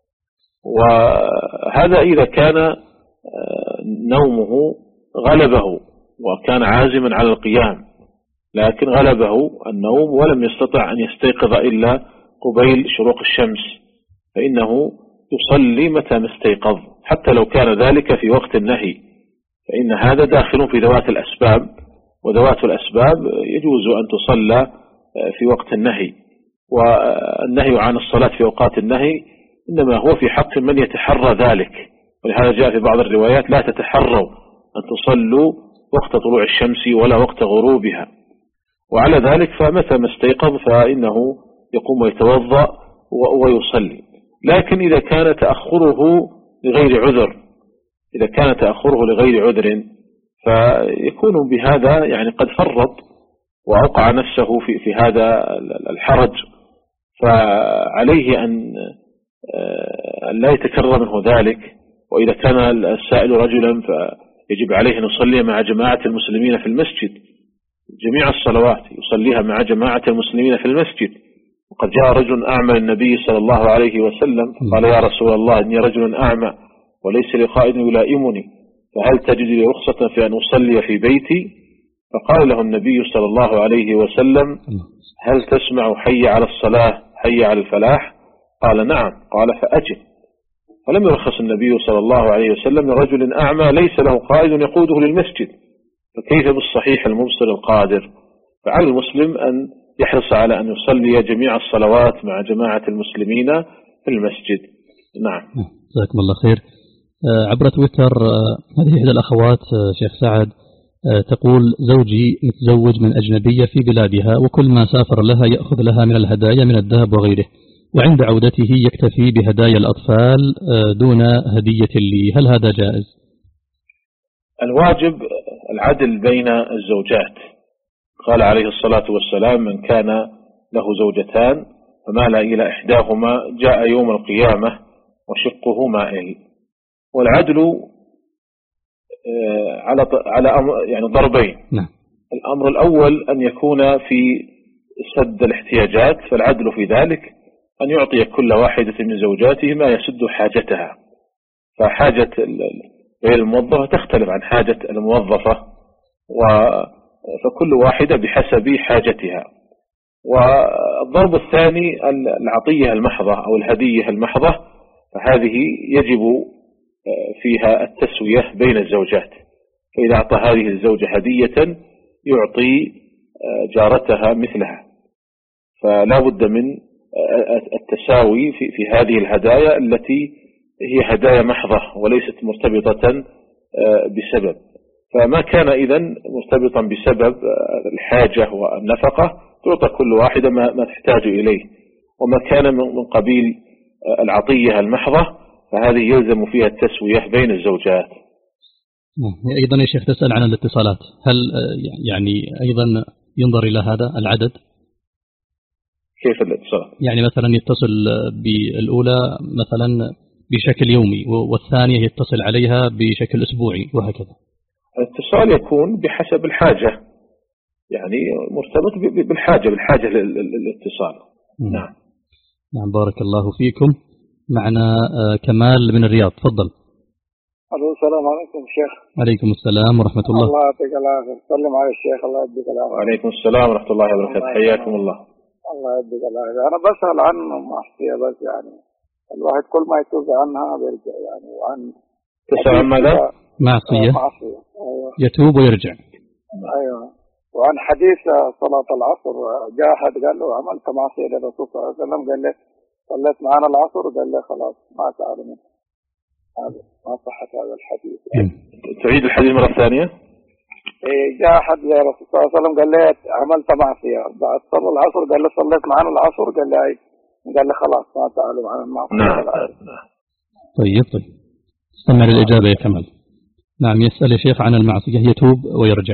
وهذا إذا كان نومه غلبه وكان عازما على القيام، لكن غلبه النوم ولم يستطع أن يستيقظ إلا قبيل شروق الشمس، فإنه يصلي متى ما استيقظ حتى لو كان ذلك في وقت النهي، فإن هذا داخل في ذوات الأسباب، وذوات الأسباب يجوز أن تصلى في وقت النهي. والنهي عن الصلاة في أوقات النهي إنما هو في حق من يتحرى ذلك، ولهذا جاء في بعض الروايات: لا تتحروا أن تصلوا وقت طلوع الشمس ولا وقت غروبها. وعلى ذلك فمتى ما استيقظ فإنه يقوم ويتوضأ ويصلي. لكن إذا كان تأخره لغير عذر، إذا كان تأخره لغير عذر فيكون بهذا يعني قد فرط وأوقع نفسه في في هذا الحرج، فعليه أن لا يتكرر منه ذلك. وإذا كان السائل رجلا فيجب عليه أن يصلي مع جماعة المسلمين في المسجد، جميع الصلوات يصليها مع جماعة المسلمين في المسجد. وقد جاء رجل أعمى النبي صلى الله عليه وسلم قال: يا رسول الله إني رجل أعمى وليس لي قائد يلائمني، فهل تجد لي رخصة في أن أصلي في بيتي؟ فقال له النبي صلى الله عليه وسلم: هل تسمع حي على الصلاة حي على الفلاح؟ قال: نعم. قال: فأجب. فلم يرخص النبي صلى الله عليه وسلم لرجل أعمى ليس له قائد يقوده للمسجد، فكيف بالصحيح المبصر القادر؟ فعلى المسلم أن يحرص على أن يصلي جميع الصلوات مع جماعة المسلمين في المسجد. نعم. جزاكم الله خير. عبر تويتر هذه إحدى الأخوات شيخ سعد تقول: زوجي متزوج من أجنبية في بلادها، وكل ما سافر لها يأخذ لها من الهدايا من الذهب وغيره، وعند عودته يكتفي بهدايا الأطفال دون هدية لي، هل هذا جائز؟ الواجب العدل بين الزوجات. قال عليه الصلاة والسلام: من كان له زوجتان فمال إلى إحداهما جاء يوم القيامة وشقه مائل. والعدل على على يعني ضربين. نعم. الأمر الأول أن يكون في سد الاحتياجات، فالعدل في ذلك أن يعطي كل واحدة من زوجاته ما يسد حاجتها، فحاجة غير الموظفة تختلف عن حاجة الموظفة، فكل واحدة بحسب حاجتها. والضرب الثاني العطية المحضة أو الهدية المحضة، فهذه يجب فيها التسوية بين الزوجات، فإذا أعطى هذه الزوجة هدية يعطي جارتها مثلها، فلا بد من التساوي في في هذه الهدايا التي هي هدايا محضة وليست مرتبطة بسبب. فما كان إذن مرتبطا بسبب الحاجة والنفقة تعطى كل واحدة ما تحتاج إليه، وما كان من قبيل العطية المحضة فهذه يلزم فيها التسوية بين الزوجات. أيضا يا شيخ تسأل عن الاتصالات، هل يعني أيضا ينظر إلى هذا العدد؟ كيف الاتصال؟ يعني مثلا يتصل بالأولى مثلا بشكل يومي والثانية يتصل عليها بشكل أسبوعي وهكذا. الاتصال يكون بحسب الحاجة، يعني مرتبط بالحاجة بالحاجة للاتصال. نعم. نعم بارك الله فيكم. معنا كمال من الرياض، تفضل. السلام عليكم شيخ. عليكم السلام ورحمة الله. الله يعطيك العافية. سلم على الشيخ. الله يديك العافية. وعليكم السلام ورحمة الله وبركاته. حياكم الله. الله يديك العافية. أنا بسأل عن معصية بس، يعني الواحد كل ما يتوب عنها بيرجع يعني. وعن تسأل عن ماذا؟ معصية معصية. أيوة. يتوب ويرجع. أيوة. وعن حديث صلاة العصر جاء أحد قال له عملت معصية للرسول صلى الله عليه وسلم قال له صليت معنا العصر قال له خلاص ما تعلم هذا ما صحة هذا الحديث. تعيد الحديث مرة ثانية. إيه جاء أحد للرسول صلى الله عليه وسلم قال له عملت معصية بعد صلى العصر قال له صليت معنا العصر قال له أي قال له خلاص ما تعلم عن المعصية. نعم. طيب طيب استمع للإجابة يا كمال. نعم يسأل الشيخ عن المعصية يتوب ويرجع.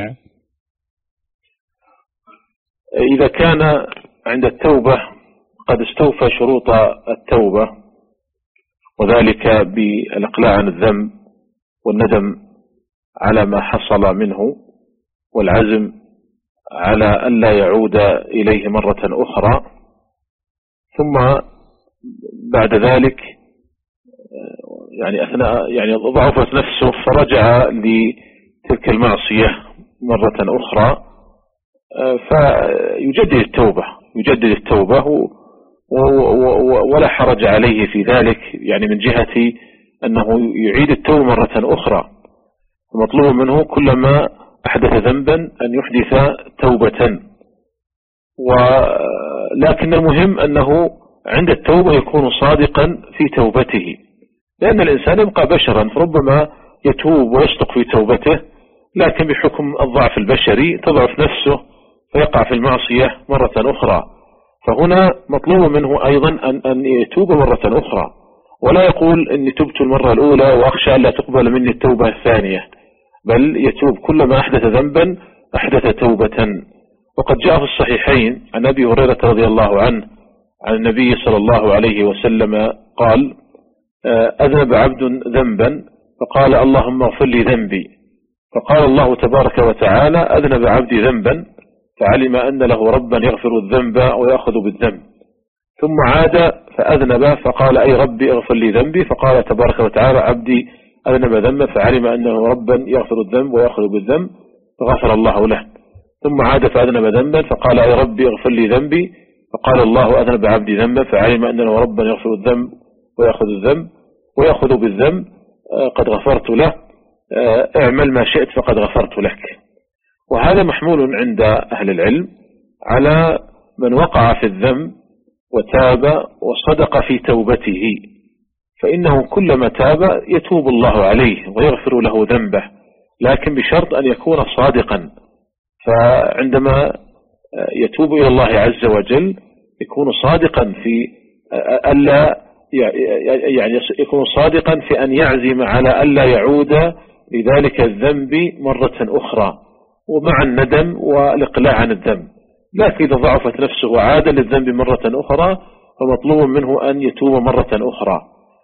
إذا كان عند التوبة قد استوفى شروط التوبة وذلك بالإقلاع عن الذنب والندم على ما حصل منه والعزم على ألا يعود إليه مرة أخرى، ثم بعد ذلك يعني أثناء يعني ضعفت نفسه فرجع لتلك المعصية مرة أخرى، فيجدد التوبة يجدد التوبة ولا حرج عليه في ذلك، يعني من جهة أنه يعيد التوبة مرة أخرى. المطلوب منه كلما أحدث ذنبا أن يحدث توبة، ولكن المهم أنه عند التوبة يكون صادقا في توبته، لأن الإنسان يبقى بشرا فربما يتوب ويصدق في توبته، لكن بحكم الضعف البشري تضعف نفسه فيقع في المعصية مرة أخرى. فهنا مطلوب منه أيضا أن, أن يتوب مرة أخرى، ولا يقول إني تبت المرة الأولى وأخشى أن لا تقبل مني التوبة الثانية، بل يتوب كلما أحدث ذنبا أحدث توبة. وقد جاء في الصحيحين عن أبي هريرة رضي الله عنه عن النبي صلى الله عليه وسلم قال: أذنب عبد ذنبا فقال اللهم اغفر لي ذنبي، فقال الله تبارك وتعالى: أذنب عبدي ذنبا فعلم أن له ربا يغفر الذنب ويأخذ بالذنب، ثم عاد فأذنب فقال: أي ربي اغفر لي ذنبي، فقال تبارك وتعالى: عبدي أذنب ذنبا فعلم أنه ربا يغفر الذنب ويأخذ بالذنب فغفر الله له، ثم عاد فأذنب ذنبا فقال: أي ربي اغفر لي ذنبي، فقال الله: أذنب عبدي ذنبا فعلم أنه ربا يغفر الذنب ويأخذ الذنب ويأخذ بالذنب قد غفرت له، اعمل ما شئت فقد غفرت لك. وهذا محمول عند أهل العلم على من وقع في الذنب وتاب وصدق في توبته، فإنه كلما تاب يتوب الله عليه ويغفر له ذنبه، لكن بشرط أن يكون صادقا. فعندما يتوب إلى الله عز وجل يكون صادقا في ألا يعني يكون صادقا في أن يعزم على ألا يعود لذلك الذنب مرة أخرى، ومع الندم والإقلاع عن الذنب. لكن إذا ضعفت نفسه وعاد للذنب مرة أخرى فمطلوب منه أن يتوب مرة أخرى،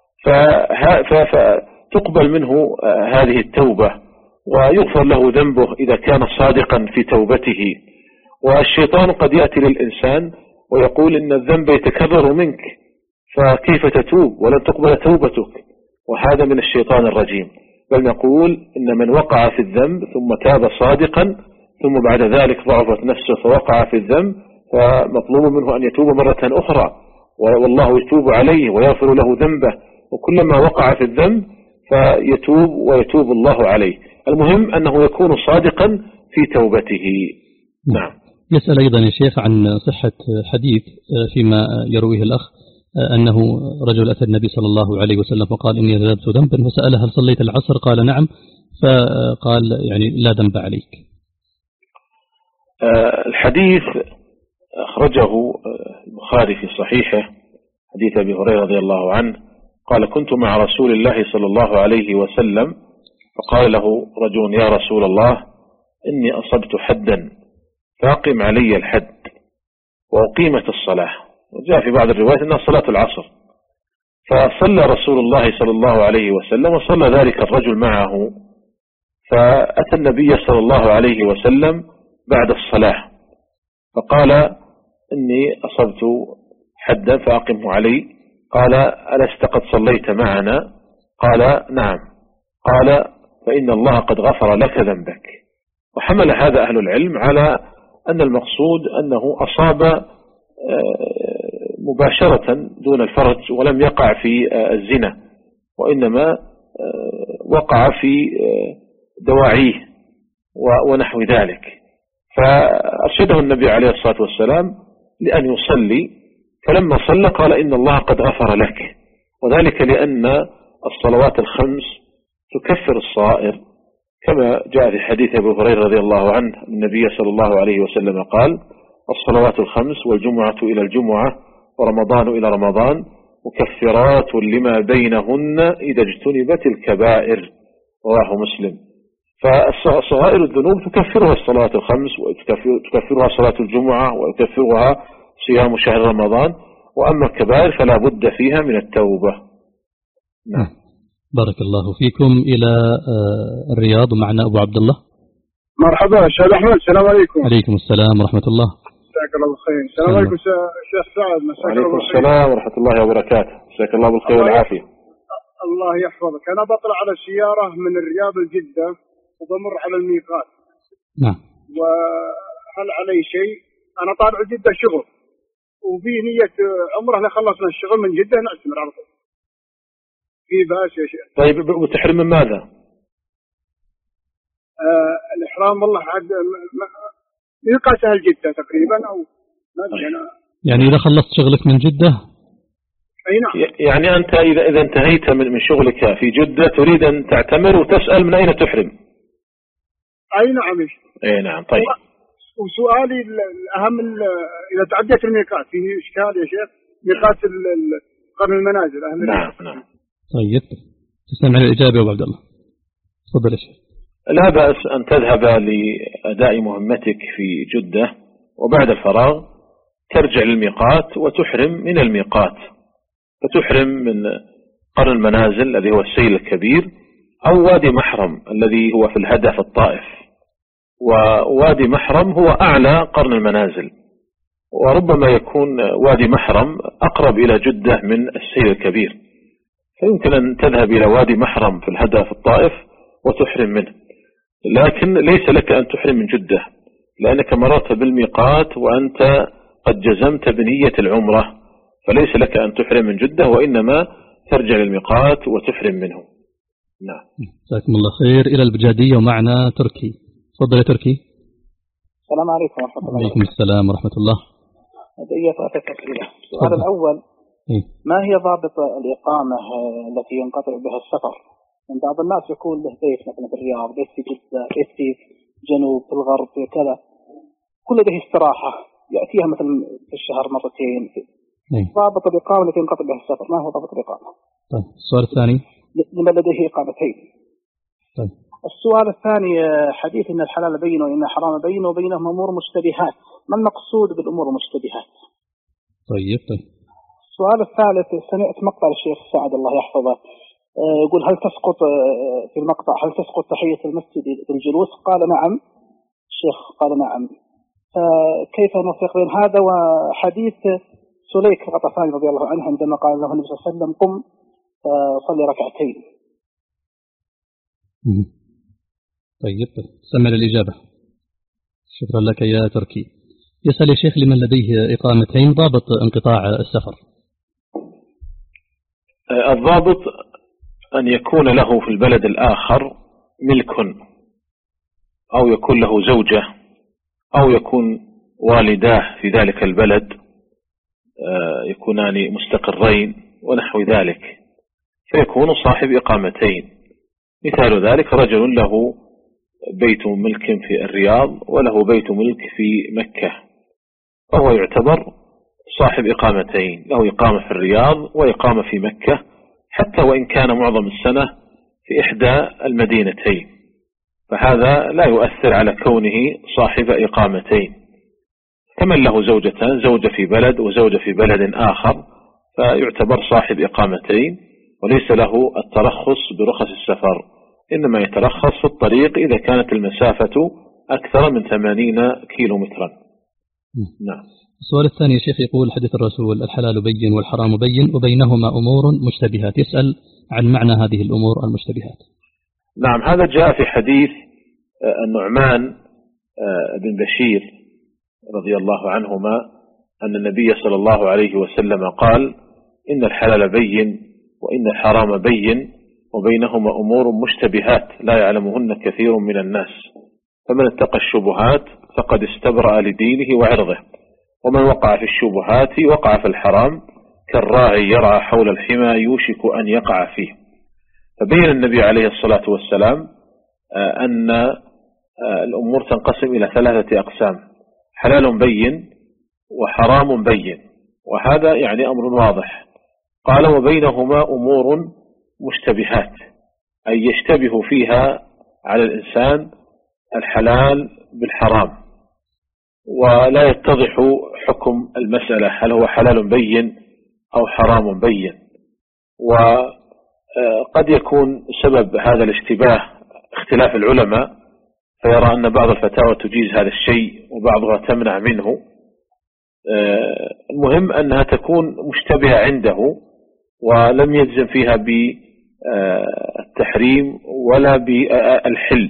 فتقبل منه هذه التوبة ويغفر له ذنبه إذا كان صادقا في توبته. والشيطان قد يأتي للإنسان ويقول إن الذنب يتكرر منك فكيف تتوب ولن تقبل توبتك، وهذا من الشيطان الرجيم. بل نقول إن من وقع في الذنب ثم تاب صادقا ثم بعد ذلك ضعفت نفسه فوقع في الذنب، فمطلوب منه أن يتوب مرة أخرى، والله يتوب عليه ويغفر له ذنبه، وكلما وقع في الذنب فيتوب ويتوب الله عليه. المهم أنه يكون صادقا في توبته. نعم. يسأل أيضا يا شيخ عن صحة حديث فيما يرويه الأخ أنه رجل أتى النبي صلى الله عليه وسلم فقال: إني ذنبت ذنبا، فسأله: هل صليت العصر؟ قال: نعم. فقال: يعني لا ذنب عليك. الحديث أخرجه البخاري في صحيحه، حديث أبي هريرة رضي الله عنه قال: كنت مع رسول الله صلى الله عليه وسلم فقال له رجل: يا رسول الله إني أصبت حدا فأقم علي الحد وأقيمت الصلاة. وجاء في بعض الروايات أنها صلاة العصر، فصلى رسول الله صلى الله عليه وسلم وصلى ذلك الرجل معه، فأتى النبي صلى الله عليه وسلم بعد الصلاة فقال: إني أصبت حدا فأقمه علي. قال: ألست قد صليت معنا؟ قال: نعم. قال: فإن الله قد غفر لك ذنبك. وحمل هذا أهل العلم على أن المقصود أنه أصاب مباشرة دون الفرج ولم يقع في الزنا، وإنما وقع في دواعيه ونحو ذلك، فأرشده النبي عليه الصلاة والسلام لأن يصلي، فلما صلى قال إن الله قد غفر لك، وذلك لأن الصلوات الخمس تكفر الصائر، كما جاء في حديث أبي هريرة رضي الله عنه النبي صلى الله عليه وسلم قال: الصلوات الخمس والجمعة إلى الجمعة ورمضان إلى رمضان مكفرات لما بينهن إذا اجتنبت الكبائر، رواه مسلم. فصغائر الذنوب تكفرها الصلوات الخمس، وتكفرها صلاة الجمعة، وتكفرها صيام شهر رمضان، وأما الكبائر فلا بد فيها من التوبة. نعم. بارك الله فيكم. إلى الرياض معنا أبو عبد الله. مرحبا شيخ أحمد، السلام عليكم. عليكم السلام ورحمة الله. مساك الله بالخير. السلام عليكم شيخ سعد. مساك الله بالخير. وعليكم السلام ورحمة الله وبركاته. مساك الله بالخير والعافية. الله يحفظك. أنا بطلع على السيارة من الرياض لجدة وبمر على الميقات. نعم. وهل علي شيء؟ أنا طالع جدة شغل، وفي نية عمره لخلصنا الشغل من جدة نعتمر على طول. في باس يا شيخ. طيب وتحرم من ماذا؟ آه الإحرام والله عاد ميقات أهل جدة تقريبا، أو ما أدري أنا. يعني إذا خلصت شغلك من جدة؟ أي نعم. يعني أنت إذا إذا انتهيت من من شغلك في جدة تريد أن تعتمر وتسأل من أين تحرم؟ أي نعم. أي نعم. طيب. وسؤالي الأهم، إذا تعديت الميقات في إشكال يا شيخ، ميقات قرن المنازل أهم. نعم نعم. طيب تستمع للإجابة يا أبو عبد الله. تفضل يا شيخ. لا بأس أن تذهب لأداء مهمتك في جدة، وبعد الفراغ ترجع للميقات وتحرم من الميقات، فتحرم من قرن المنازل الذي هو السيل الكبير، أو وادي محرم الذي هو في الهدف الطائف، ووادي محرم هو أعلى قرن المنازل، وربما يكون وادي محرم أقرب إلى جدة من السيل الكبير، فيمكن أن تذهب إلى وادي محرم في الهدف الطائف وتحرم منه، لكن ليس لك أن تحرم من جدة، لأنك مررت بالميقات وأنت قد جزمت بنية العمرة، فليس لك أن تحرم من جدة، وإنما ترجع للميقات وتحرم منه. نعم. جزاكم الله خير. إلى البجادية ومعنا تركي. تفضل يا تركي. السلام عليكم ورحمة الله. وعليكم السلام ورحمة الله. هدية أسئلة. السؤال الأول: إيه؟ ما هي ضابط الإقامة التي ينقطع بها السفر؟ من بعض الناس يكون له بيت مثلا في الرياض، بيت في جدة، بيت في جنوب، في الغرب، في كذا، كل هذه استراحة يأتيها مثلا في الشهر مرتين. إيه؟ ضابط الإقامة التي ينقطع بها السفر، ما هو ضابط الإقامة؟ طيب السؤال الثاني: لمن لديه إقامتين. طيب السؤال الثاني: حديث إن الحلال بين وإن الحرام بين وبينهم أمور مشتبهات، ما المقصود بالأمور المشتبهات؟ طيب طيب السؤال الثالث: سمعت مقطع الشيخ سعد الله يحفظه يقول: هل تسقط في المقطع هل تسقط تحية المسجد بالجلوس؟ قال نعم. الشيخ قال نعم. كيف نفرق بين هذا وحديث سليك الغطفاني رضي الله عنه عندما قال له النبي صلى الله عليه وسلم: قم صلي ركعتين؟ طيب سمع الإجابة. شكرا لك يا تركي. يسأل يا شيخ: لمن لديه إقامتين ضابط انقطاع السفر؟ الضابط أن يكون له في البلد الآخر ملك، أو يكون له زوجة، أو يكون والداه في ذلك البلد يكونان مستقرين ونحو ذلك، فيكون صاحب إقامتين. مثال ذلك: رجل له بيت ملك في الرياض وله بيت ملك في مكة، فهو يعتبر صاحب إقامتين، له إقامة في الرياض وإقامة في مكة، حتى وإن كان معظم السنة في إحدى المدينتين، فهذا لا يؤثر على كونه صاحب إقامتين. كمن له زوجتان، زوجة في بلد وزوجة في بلد آخر، فيعتبر صاحب إقامتين، وليس له الترخص برخص السفر، إنما يترخص في الطريق إذا كانت المسافة أكثر من ثمانين كيلو مترا. نعم. السؤال الثاني يا شيخ يقول: حديث الرسول الحلال بين والحرام بين وبينهما أمور مشتبهات، يسأل عن معنى هذه الأمور المشتبهات. نعم، هذا جاء في حديث النعمان بن بشير رضي الله عنهما أن النبي صلى الله عليه وسلم قال: إن الحلال بين وإن الحرام بين وبينهما أمور مشتبهات لا يعلمهن كثير من الناس، فمن اتقى الشبهات فقد استبرأ لدينه وعرضه، ومن وقع في الشبهات وقع في الحرام كالراعي يرعى حول الحمى يوشك أن يقع فيه. فبين النبي عليه الصلاة والسلام أن الأمور تنقسم إلى ثلاثة أقسام: حلال بين وحرام بين، وهذا يعني أمر واضح. قال وبينهما أمور مشتبهات، أي يشتبه فيها على الإنسان الحلال بالحرام ولا يتضح حكم المسألة هل هو حلال بين أو حرام بين. وقد يكون سبب هذا الاشتباه اختلاف العلماء، فيرى أن بعض الفتاوى تجيز هذا الشيء وبعضها تمنع منه. المهم أنها تكون مشتبهة عنده ولم يجزم فيها بالتحريم ولا بالحل.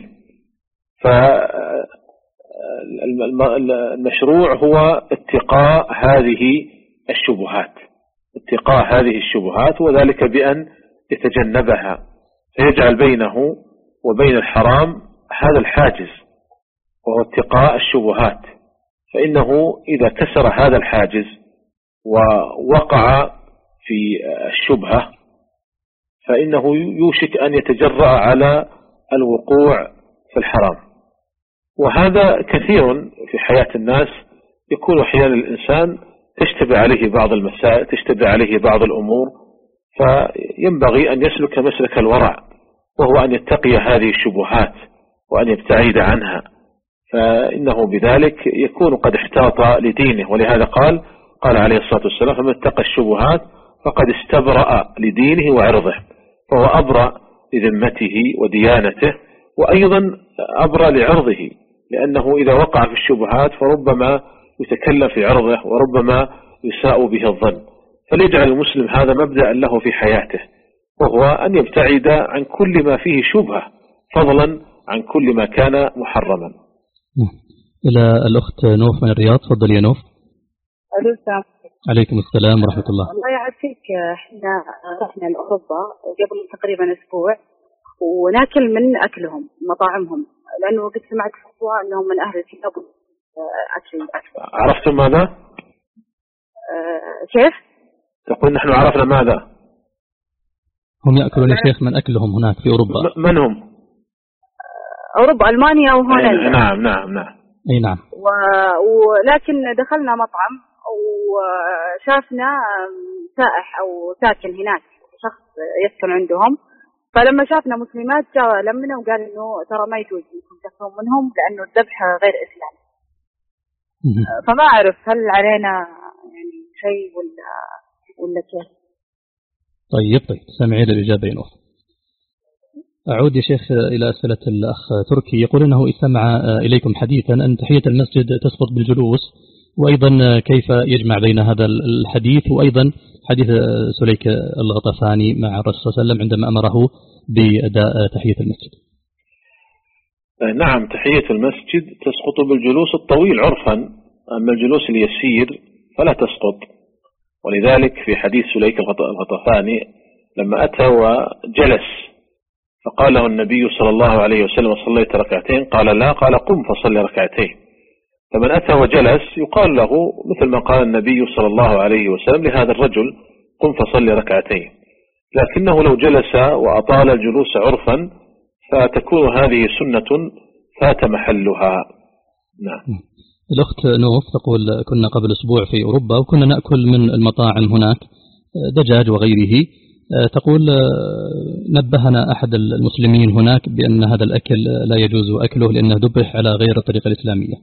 فالمشروع هو اتقاء هذه الشبهات اتقاء هذه الشبهات وذلك بأن يتجنبها، فيجعل بينه وبين الحرام هذا الحاجز وهو اتقاء الشبهات. فإنه إذا كسر هذا الحاجز ووقع في الشبهة فإنه يوشك أن يتجرأ على الوقوع في الحرام. وهذا كثير في حياة الناس، يكون أحيانا الإنسان تشتبه عليه بعض المسائل، تشتبه عليه بعض الأمور، فينبغي أن يسلك مسلك الورع، وهو أن يتقي هذه الشبهات وأن يبتعد عنها، فإنه بذلك يكون قد احتاط لدينه. ولهذا قال قال عليه الصلاة والسلام فمن اتقى الشبهات فقد استبرأ لدينه وعرضه، فهو أبرأ لذمته وديانته، وأيضا أبرأ لعرضه، لأنه إذا وقع في الشبهات فربما يتكلم في عرضه وربما يساء به الظن. فليجعل المسلم هذا مبدأ له في حياته، وهو أن يبتعد عن كل ما فيه شبهة فضلا عن كل ما كان محرما. إلى الأخت نوف من الرياض. تفضل يا نوف. السلام عليكم السلام ورحمة الله. الله يعافيك. احنا رحنا لأوروبا قبل تقريبا أسبوع وناكل من أكلهم مطاعمهم، لأنه قد سمعت فتوى أنهم من أهل الكتاب أكل. عرفتم ماذا؟ أه كيف؟ تقول نحن عرفنا ماذا؟ هم يأكلون يا شيخ من أكلهم هناك في أوروبا. من هم؟ أوروبا، ألمانيا وهولندا. نعم نعم نعم. أي نعم. و... ولكن دخلنا مطعم وشافنا سائح أو ساكن هناك، شخص يسكن عندهم، فلما شافنا مسلمات جاء لمنا وقال إنه ترى ما يجوز إنكم تاكلون منهم لأنه الذبح غير إسلامي. فما أعرف هل علينا يعني شيء ولا ولا كيف؟ طيب طيب سامعين الإجابة يا نوف. أعود يا شيخ إلى أسئلة الأخ تركي، يقول أنه استمع إليكم حديثا أن تحية المسجد تسقط بالجلوس، وأيضا كيف يجمع بين هذا الحديث وأيضا حديث سليك الغطفاني مع الرسول صلى الله عليه وسلم عندما أمره بأداء تحية المسجد. نعم، تحية المسجد تسقط بالجلوس الطويل عرفا، أما الجلوس اليسير فلا تسقط. ولذلك في حديث سليك الغطفاني لما أتى وجلس فقال له النبي صلى الله عليه وسلم صليت ركعتين؟ قال لا، قال قم فصلي ركعتين. فمن أتى وجلس يقال له مثل ما قال النبي صلى الله عليه وسلم لهذا الرجل قم فصلي ركعتين، لكنه لو جلس وأطال الجلوس عرفا فتكون هذه سنة فات محلها. نعم. الأخت نوف تقول كنا قبل أسبوع في أوروبا وكنا نأكل من المطاعم هناك دجاج وغيره، تقول نبهنا أحد المسلمين هناك بأن هذا الأكل لا يجوز أكله لأنه ذبح على غير الطريقة الإسلامية.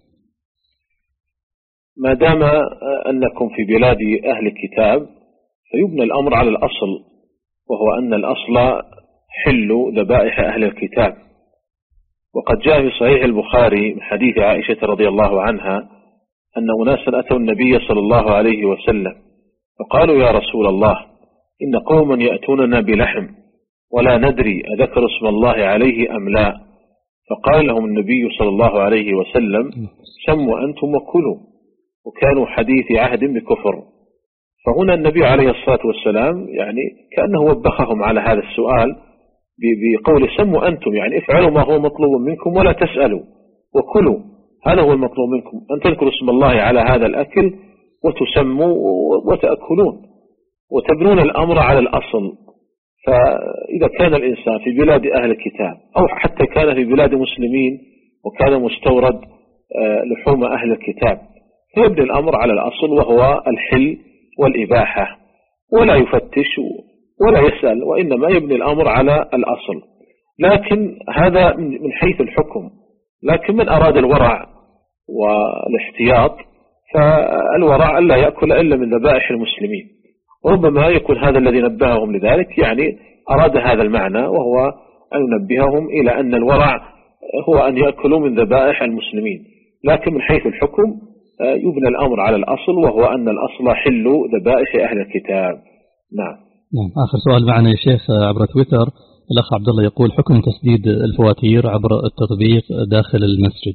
ما دام أنكم في بلاد أهل الكتاب فيبنى الأمر على الأصل، وهو أن الأصل حل ذبائح أهل الكتاب. وقد جاء في صحيح البخاري من حديث عائشة رضي الله عنها أن أناسا أتوا النبي صلى الله عليه وسلم فقالوا يا رسول الله إن قوما يأتوننا بلحم ولا ندري أذكر اسم الله عليه أم لا، فقال لهم النبي صلى الله عليه وسلم سموا أنتم وكلوا، وكانوا حديث عهد بكفر. فهنا النبي عليه الصلاة والسلام يعني كأنه وبخهم على هذا السؤال بقول سموا أنتم، يعني افعلوا ما هو مطلوب منكم ولا تسألوا وكلوا، هذا هو المطلوب منكم، أن تذكروا اسم الله على هذا الأكل وتسموا وتأكلون وتبنون الأمر على الأصل. فإذا كان الإنسان في بلاد أهل الكتاب أو حتى كان في بلاد مسلمين وكان مستورد لحوم أهل الكتاب فيبني الأمر على الأصل وهو الحل والإباحة، ولا يفتش ولا يسأل، وإنما يبني الأمر على الأصل. لكن هذا من حيث الحكم. لكن من أراد الورع والاحتياط فالورع ألا يأكل إلا من ذبائح المسلمين، وربما يكون هذا الذي نبههم لذلك يعني أراد هذا المعنى، وهو أن ينبههم إلى أن الورع هو أن يأكلوا من ذبائح المسلمين. لكن من حيث الحكم يبنى الأمر على الأصل، وهو أن الأصل حل ذبائح أهل الكتاب. نعم. نعم. آخر سؤال معنا يا شيخ عبر تويتر، الأخ عبد الله يقول حكم تسديد الفواتير عبر التطبيق داخل المسجد.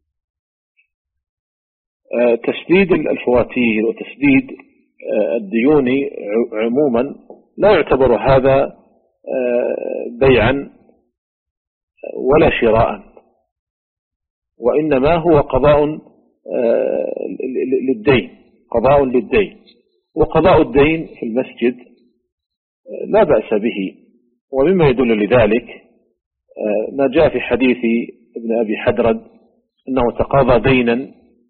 تسديد الفواتير وتسديد الديون عموما لا يعتبر هذا بيعا ولا شراء، وإنما هو قضاء للدين، قضاء للدين. وقضاء الدين في المسجد لا بأس به، ومما يدل لذلك ما جاء في حديث ابن أبي حدرد أنه تقاضى دينا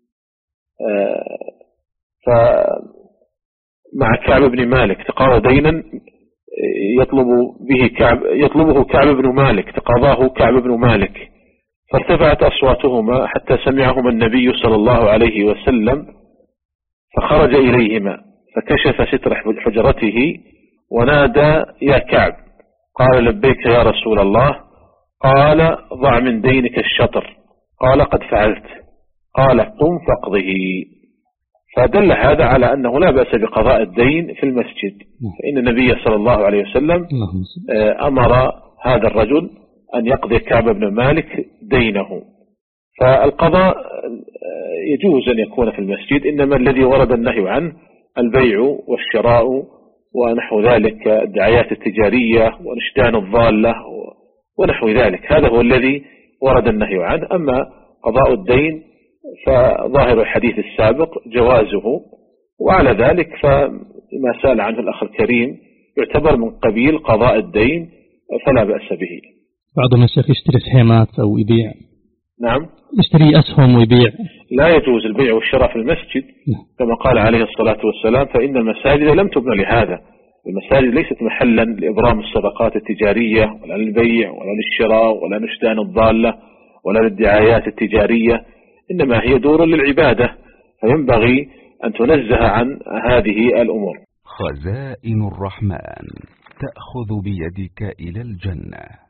فمع كعب بن مالك، تقاضى دينا يطلب به كعب يطلبه كعب بن مالك، تقاضاه كعب بن مالك، فارتفعت أصواتهما حتى سمعهما النبي صلى الله عليه وسلم، فخرج إليهما فكشف ستر حجرته ونادى يا كعب، قال لبيك يا رسول الله، قال ضع من دينك الشطر، قال قد فعلت، قال قم فاقضه. فدل هذا على أنه لا بأس بقضاء الدين في المسجد، فإن النبي صلى الله عليه وسلم أمر هذا الرجل أن يقضي كعب بن مالك دينه. فالقضاء يجوز أن يكون في المسجد، إنما الذي ورد النهي عنه البيع والشراء ونحو ذلك، الدعايات التجارية ونشدان الضالة ونحو ذلك، هذا هو الذي ورد النهي عنه. أما قضاء الدين فظاهر الحديث السابق جوازه، وعلى ذلك فما سأل عنه الأخ الكريم يعتبر من قبيل قضاء الدين فلا بأس به. بعضهم الشيخ يشتري سهيمات أو يبيع. نعم، يشتري أسهم ويبيع. لا يجوز البيع والشراء في المسجد كما قال عليه الصلاة والسلام، فإن المساجد لم تبنى لهذا. المساجد ليست محلا لإبرام الصدقات التجارية ولا للبيع ولا للشراء ولا نشدان الضالة ولا للدعايات التجارية، إنما هي دور للعبادة، فينبغي أن تنزه عن هذه الأمور. خزائن الرحمن تأخذ بيدك إلى الجنة.